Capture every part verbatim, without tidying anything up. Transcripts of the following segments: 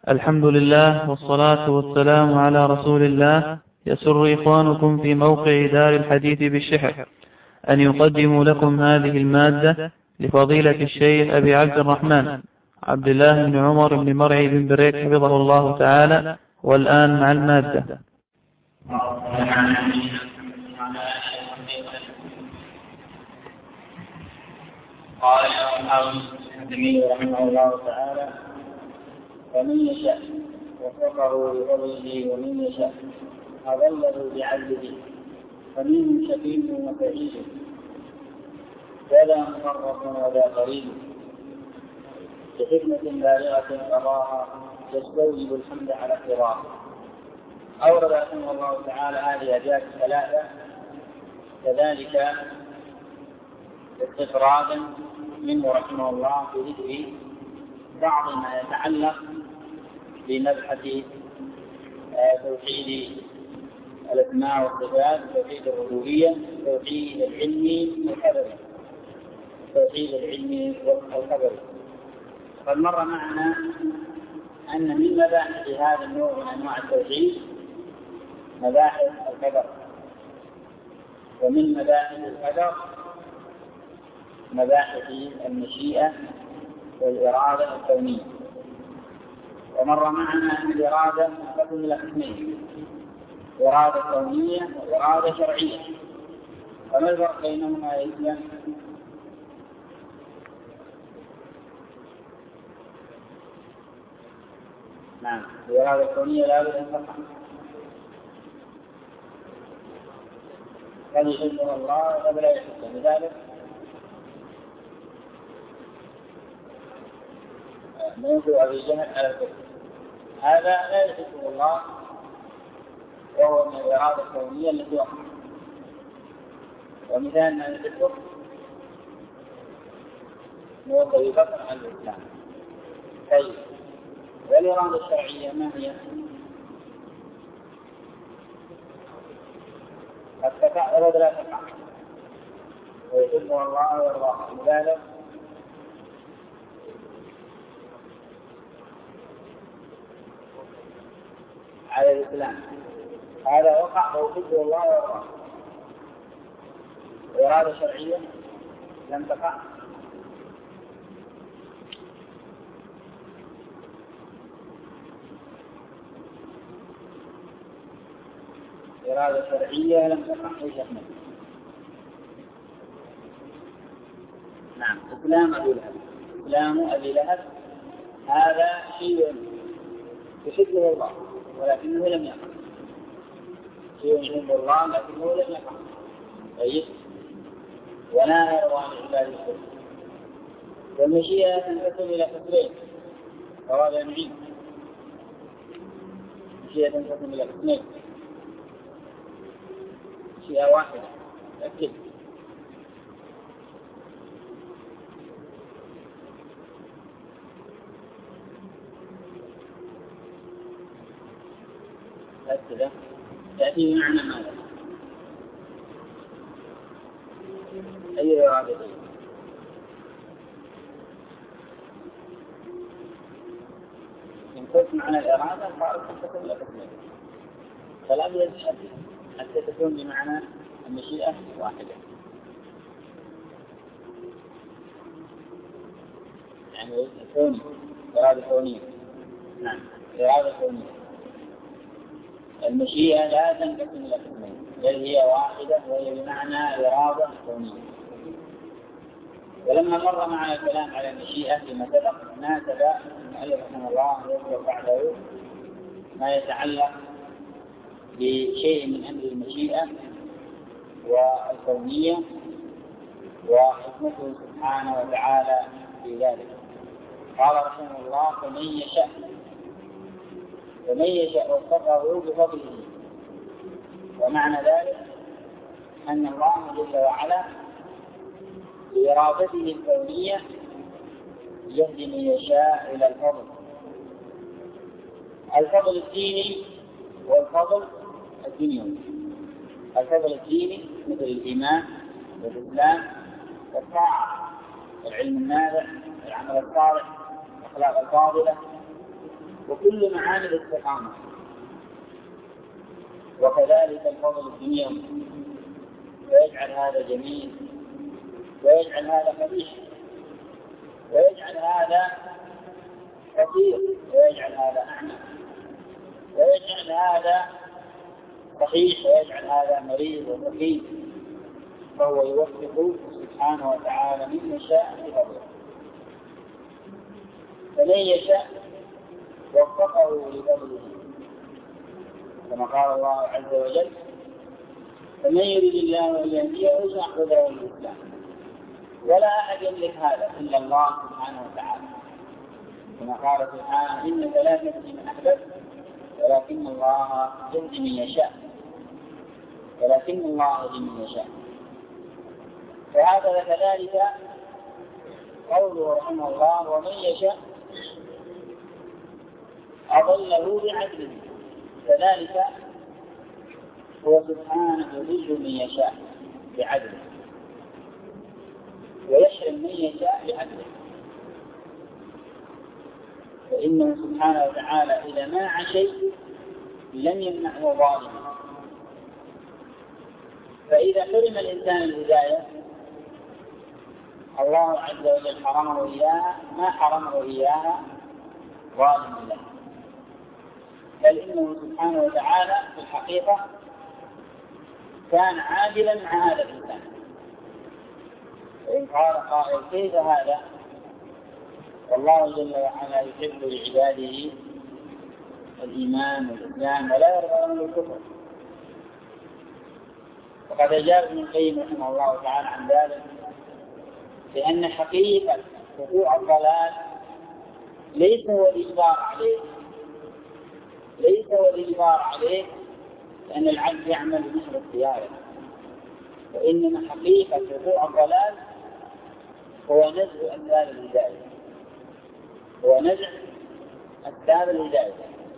الحمد لله والصلاة والسلام على رسول الله. يسر إخوانكم في موقع دار الحديث بالشحر أن يقدموا لكم هذه المادة لفضيلة الشيخ أبي عبد الرحمن عبد الله بن عمر بن مرعي بن بريك حفظه الله تعالى. والآن مع المادة. قال الحافظ رحمه الله تعالى: ومن يشاء وفقه بفضله ومن يشاء أضله بعدله، فمنهم شقي وسعيد ولا مفرط ولا قريب، بحكمة بالغة قضاها يستوجب الحمد على اقتراها. أورد رحمه الله تعالى هذه الأبيات الثلاثة كذلك استفرادا منه رحمه الله في ذكر بعض ما يتعلق بمبحث توحيد الأسماء والصفات، توحيد الربوبية، توحيد العلم والخبري، توحيد العلم والخبري. قد مر معنا أن من مباحث هذا النوع من أنواع التوحيد مباحث القدر، ومن مباحث القدر مباحث المشيئة والإرادة الكونية. ومر معنا أن الإرادة تقسم إلى قسمين: إرادة كونية وإرادة شرعية. فما الفرق بينهما يا إسلام؟ نعم، الإرادة الكونية لا بد أن تقع، قد يحبها الله وقد لا يحبها، لذلك موت أبي جهل على الكفر هذا لا يحبه الله، وهو من الإرادة الكونية التي وقعت. ومثال ما يحبه موت أبي بكر على الإسلام. طيب، والإرادة الشرعية ما هي؟ قد تقع ولا لا تقع، ويحبها الله ويرضاها، لذلك على الإسلام هذا وقع ويحبه الله ويرضاه. إرادة شرعية لم تقع، إرادة شرعية لم تقع ايش احمد؟ نعم، إسلام أبي لهب. إسلام أبي لهب هذا شيء يحبه الله ولكنه لم يقع، شيء يحبه الله لكنه لم يقع. طيب، ولا يرضى عباد الكفر. والمشيئة تنقسم إلى قسمين وهذا نعيم. المشيئة تنقسم إلى قسمين: مشيئة واحدة أكد، أكد تأتي بمعنى ماذا؟ أي إرادة؟ إن قلت معنى الإرادة فأردت أن تكون لك اثنين، فلا يتحدث حتى تكون بمعنى المشيئة واحدة، يعني كوني، إرادة كونية. نعم، إرادة كونية. المشيئة لا تنقسم إلى قسمين، بل هي واحدة وهي بمعنى إرادة كونية. ولما مر معنا الكلام على المشيئة فيما سبق ناسب المؤلف رحمه الله يذكر بعده ما يتعلق بشيء من أمر المشيئة والكونية وحكمته سبحانه وتعالى في ذلك. قال رحمه الله: فمن يشاء فمن يشاء وفقه بفضله. ومعنى ذلك أن الله جل وعلا بإرادته الكونية يهدي من يشاء إلى الفضل، الفضل الديني والفضل الدنيوي. الفضل الديني مثل الإيمان والإسلام والطاعة، العلم النافع، العمل الصالح، الأخلاق الفاضلة، وكل معاني الاستقامة. وكذلك الفضل الدنيوي، ويجعل هذا جميل ويجعل هذا قبيح، ويجعل هذا فقير ويجعل هذا أعمى، ويجعل هذا صحيح ويجعل هذا مريض وسقيم، فهو يوفق سبحانه وتعالى من يشاء بفضله. فمن يشاء وفقه لفضله، كما قال الله عز وجل: فمن يريد الله أن يهديه يشرح صدره للإسلام. ولا أحد يملك هذا إلا الله سبحانه وتعالى، كما قال سبحانه: إنك لا تهدي من أحببت ولكن الله يهدي من يشاء ولكن الله يهدي من يشاء. وهذا كذلك قوله رحمه الله: ومن يشاء أضله بعدله. كذلك هو سبحانه يضل من يشاء بعدله، ويحرم من يشاء بعدله. فإنه سبحانه وتعالى إذا منع شيء لم يمنعه ظالما. فإذا حرم الإنسان الهداية الله عز وجل حرمه إياها ما حرمه إياها ظالما له، بل إنه سبحانه وتعالى في الحقيقة كان عادلا مع هذا الإنسان. وإن قال قائل: كيف هذا؟ والله جل وعلا يحب لعباده الإيمان والإسلام ولا يرضى لهم الكفر. وقد أجاب ابن القيم رحمه الله تعالى عن ذلك بأن حقيقة وقوع الضلال ليس هو الإجبار عليه ليس هو الإجبار عليه لأن العبد يعمل بمثل اختياره، وإنما حقيقة وقوع الضلال هو نزع أسباب الهداية هو نزع أسباب الهداية.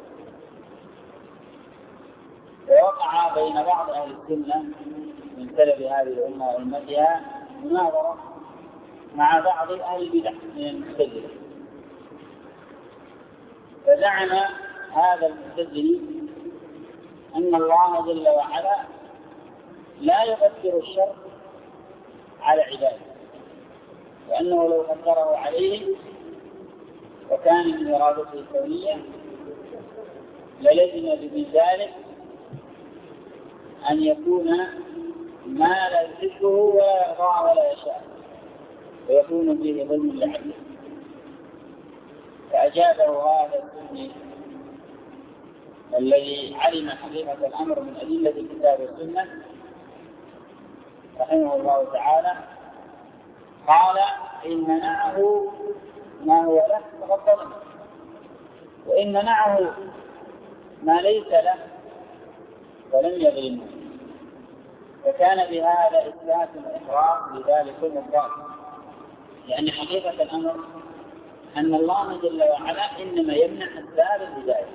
ووقع بين بعض أهل السنة من سلف هذه الأمة وأمتها مناظرة مع بعض أهل البدع من المعتزلة، فزعم هذا المعتزلي أن الله جل وعلا لا يقدر الشر على عباده، وأنه لو قدره عليه وكان من إرادته الكونية للزم بذلك أن يكون ما لا يحبه ولا يرضى ولا يشاء، ويكون فيه ظلم لعبده. فأجابه هذا السني الذي علم حقيقة الأمر من أدلة الكتاب والسنة رحمه الله تعالى، قال: إن منعه ما هو له فقد ظلم، وإن منعه ما ليس له فلم يظلمه. وكان بهذا إثبات وإقرار لذلك الضال، لأن حقيقة الأمر أن الله جل وعلا إنما يمنع أسباب الهداية،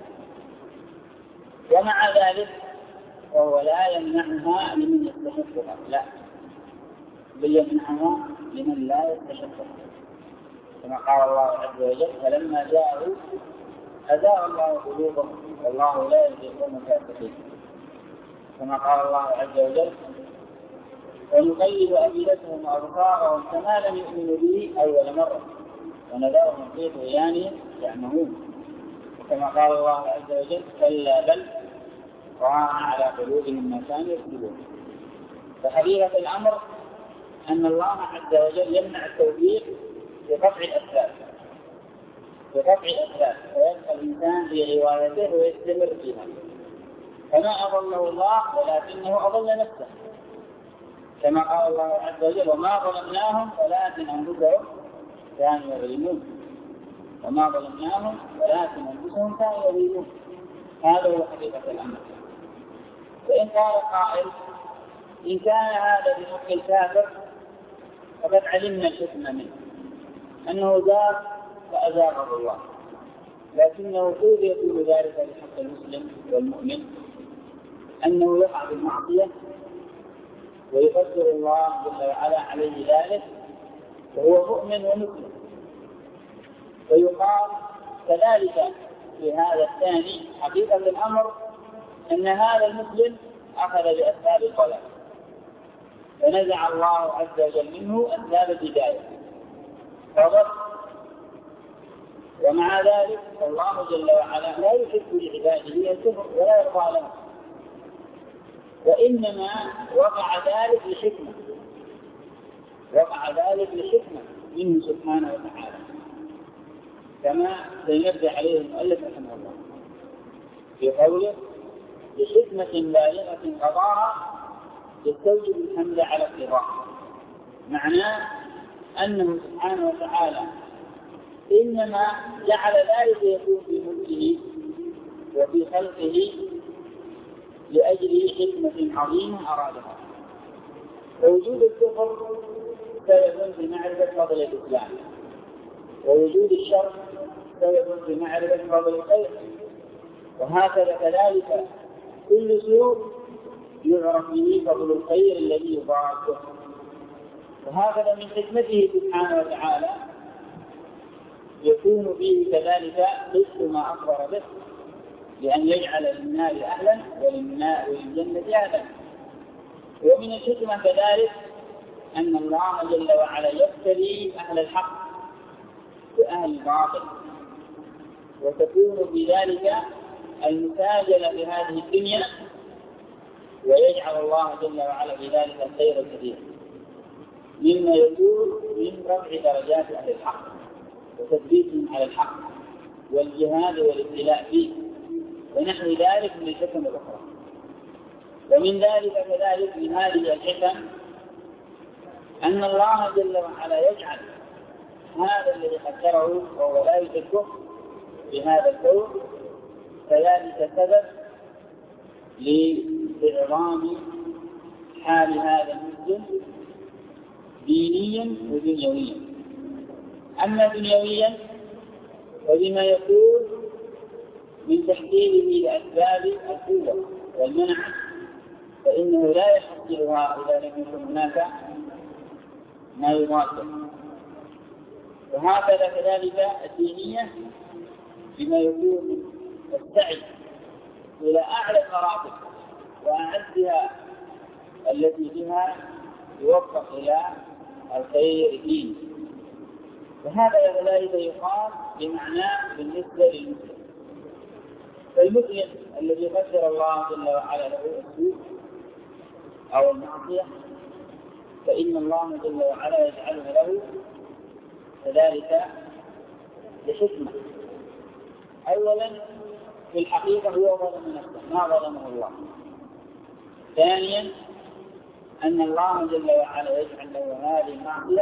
ومع ذلك فهو لا يمنعها لمن يستحقها، لا، بل يمنعها لمن لا يستحقها، كما قال الله عز وجل: فلما جاءوا أزاغ الله قلوبهم والله لا يهدي القوم الفاسقين، كما قال الله عز وجل: ونقلب أفئدتهم وأبصارهم كما لم يؤمنوا به أول مرة ونذرهم في طغيانهم يعمهون، كما قال الله عز وجل: كلا بل ران على قلوبهم ما كانوا يكذبون. فحقيقة الأمر أن الله عز وجل يمنع التوفيق بقطع الأسباب بقطع الأسباب ويبقى الإنسان في غوايته ويستمر فيها، فما أضله الله ولكنه أضل نفسه، كما قال الله عز وجل: وما ظلمناهم ولكن أنفسهم كانوا يظلمون وما ظلمناهم ولكن أنفسهم كانوا يظلمون. هذا هو حقيقة الأمر. وإن قال قائل: إن كان هذا بحق الكافر فقد علمنا الحكمة منه أنه زاغ فأزاغه الله، لكنه كيف يكون ذلك بحق المسلم والمؤمن أنه يقع بالمعصية ويقدر الله جل وعلا عليه ذلك وهو مؤمن ومسلم؟ ويقال كذلك في هذا الثاني حقيقة الأمر أن هذا المسلم أخذ بأسباب الضلال، فنزع الله عز وجل منه أسباب الهداية فضل. ومع ذلك الله جل وعلا لا يحب لعباده الكفر ولا يرضى لهم، وإنما وقع ذلك لحكمة، وقع ذلك لحكمة منه سبحانه وتعالى، كما سينبه عليه المؤلف رحمه الله في قوله بحكمة بالغة قضاها يستوجب الحمد على اقتضاء. معناه أنه سبحانه وتعالى إنما جعل ذلك يكون في ملكه وفي خلقه لأجل حكمة عظيمة أرادها. ووجود الكفر سبب في معرفة فضل الإسلام، ووجود الشر سبب في معرفة فضل الخير، وهكذا كذلك كل سوء يعرف به فضل الخير الذي يضاعفه. وهكذا من حكمته سبحانه وتعالى يكون فيه كذلك قسط ما أخبر به، لأن يجعل للنار أهلا وللجنة أهلا. ومن الحكمة كذلك أن الله جل وعلا يبتلي أهل الحق وأهل الباطل، وتكون بذلك المساجلة في هذه الدنيا، ويجعل الله جل وعلا بذلك الخير الكثير مما يكون من رفع درجات أهل الحق وتثبيتهم على الحق والجهاد والابتلاء فيه ونحو ذلك من الحكم الأخرى. ومن ذلك كذلك من هذه الحكم أن الله جل وعلا يجعل هذا الذي قدره وهو لا يشكه بهذا الكون كذلك سبب لإعظام حال هذا المسلم دينيا ودنيويا. أما دنيويا فبما يكون من تحصيله لأسباب القوة والمنع فإنه لا يحصلها إذا لم يكن هناك ما يضاده. وهكذا كذلك الدينية بما يكون السعي إلى أعلى المراتب وأعزها التي بها يوفق إلى الخير الديني. وهذا كذلك يقال بمعناه بالنسبة للمسلم. فالمسلم الذي قدر الله جل وعلا له السوء أو المعصية فإن الله جل وعلا يجعله له كذلك لحكمة. أولا في الحقيقة هو ظلم نفسه ما ظلمه الله. ثانيا أن الله جل وعلا يجعل له هذه المعصية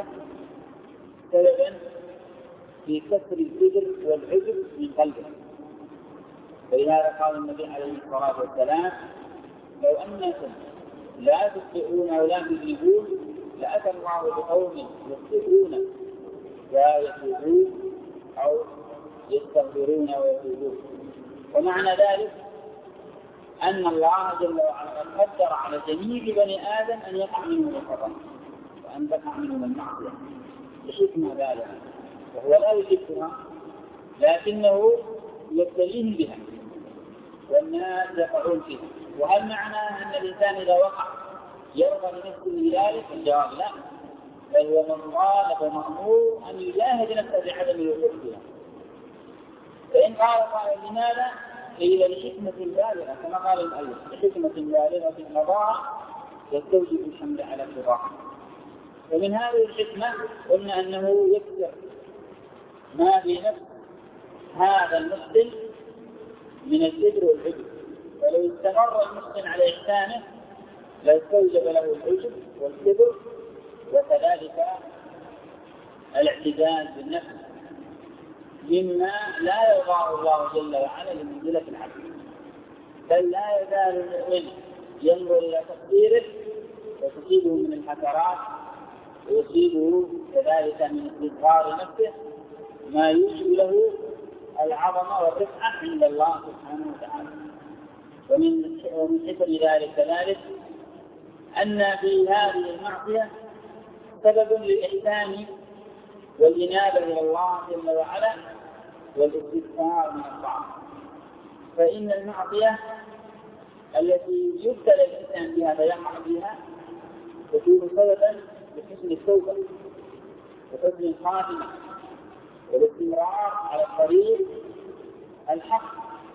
سببا في كسر الكبر والعجب من قلبه. ولهذا قال النبي عليه الصلاة والسلام لو أنكم لا تخطئون ولا تذنبون لأتى الله بقوم يخطئون ويتوبون أو يستغفرون ويتوبون. ومعنى ذلك أن الله جل وعلا قدر على جميع بني آدم أن يقع منهم الخطأ وأن تقع منهم المعصية بحكمة بالغة، وهو لا يحبها لكنه يبتليهم بها والناس يقعون فيها. وهل معنى أن الإنسان إذا وقع يرضى بنفسه بذلك؟ الجواب لا، بل هو مطالب ومأمور أن يجاهد نفسه بعدم الوقوع فيها. فإن قال قائل لماذا؟ قيل لحكمة بالغة كما قال المؤلف لحكمة بالغة في قضاء يستوجب الحمد على قضاء. ومن هذه الحكمة قلنا أنه يكثر ما في نفس هذا المسلم من الكبر والعجب، ولو استمر المسلم على إحسانه لاستوجب له العجب والكبر وكذلك الاعتداد بالنفس مما لا يرضاه الله جل وعلا لمنزلة العبد. بل لا يزال المؤمن ينظر إلى تقديره وتصيبه من الحسرات ويصيبه كذلك من استصغار نفسه ما يوجب له العظمة والرفعة عند الله سبحانه وتعالى. ومن حكم ذلك كذلك أن في هذه المعصية سبب للإحسان والإنابة إلى الله جل وعلا والاستغفار من الطاعة. فإن المعصية التي يبتلى الإنسان بها فيقع فيها تكون سببا لحسن التوبة وحسن الخاتمة والاستمرار على الطريق الحق،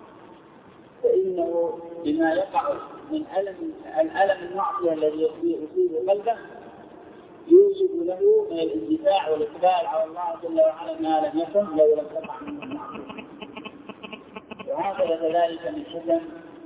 فإنه بما يقع من ألم الألم المعصية الذي يصيب قلبه يوجب له من الاندفاع والإقبال على الله جل وعلا ما لم يكن لو لم تقع منه المعصية. وهكذا كذلك من حكم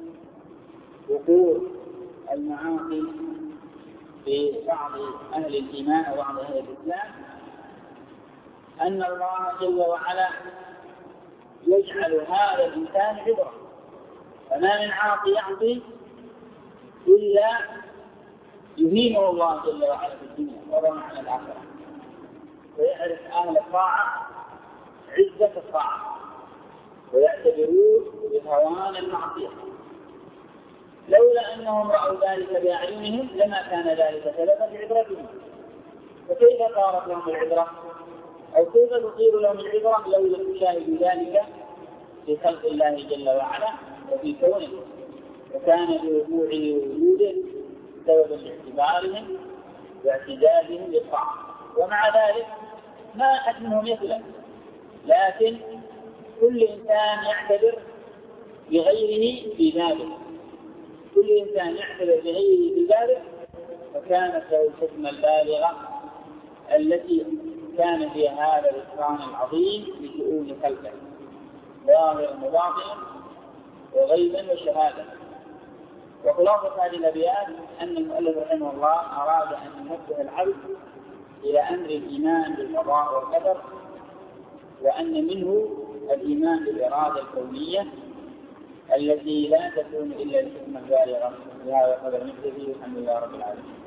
وقوع المعاصي في بعض أهل الإيمان أو بعض أهل الإسلام أن الله جل وعلا يجعل هذا الإنسان عبرة، فما من عاصي يعصي إلا يهينه الله جل وعلا في الدنيا وهو معنى الآخرة، ويعرف أهل الطاعة عزة الطاعة ويعتبرون بهوان المعصية. لولا أنهم رأوا ذلك بأعينهم لما كان ذلك سببا لعبرتهم، فكيف صارت لهم العبرة أو كيف تصير لهم العبرة لو لم يشاهدوا ذلك في خلق الله جل وعلا وفي كونه، وكان بوقوع وجوده سببا لاعتبارهم واعتدادهم للطاعة. ومع ذلك ما أحد منهم يسلم، لكن كل إنسان يعتبر بغيره في ذلك، كل إنسان يعتبر بغيره في ذلك، فكانت له الحكمة البالغة التي كان في هذا الإكرام العظيم لشؤون خلقه ظاهرا وباطنا وغيبا وشهادة. وخلاصة هذه الأبيات أن المؤلف رحمه الله أراد أن ينبه العبد إلى أمر الإيمان بالقضاء والقدر، وأن منه الإيمان بالإرادة الكونية التي لا تكون إلا الحكمة البالغة. بهذا قدر نكتفي، والحمد لله رب العالمين.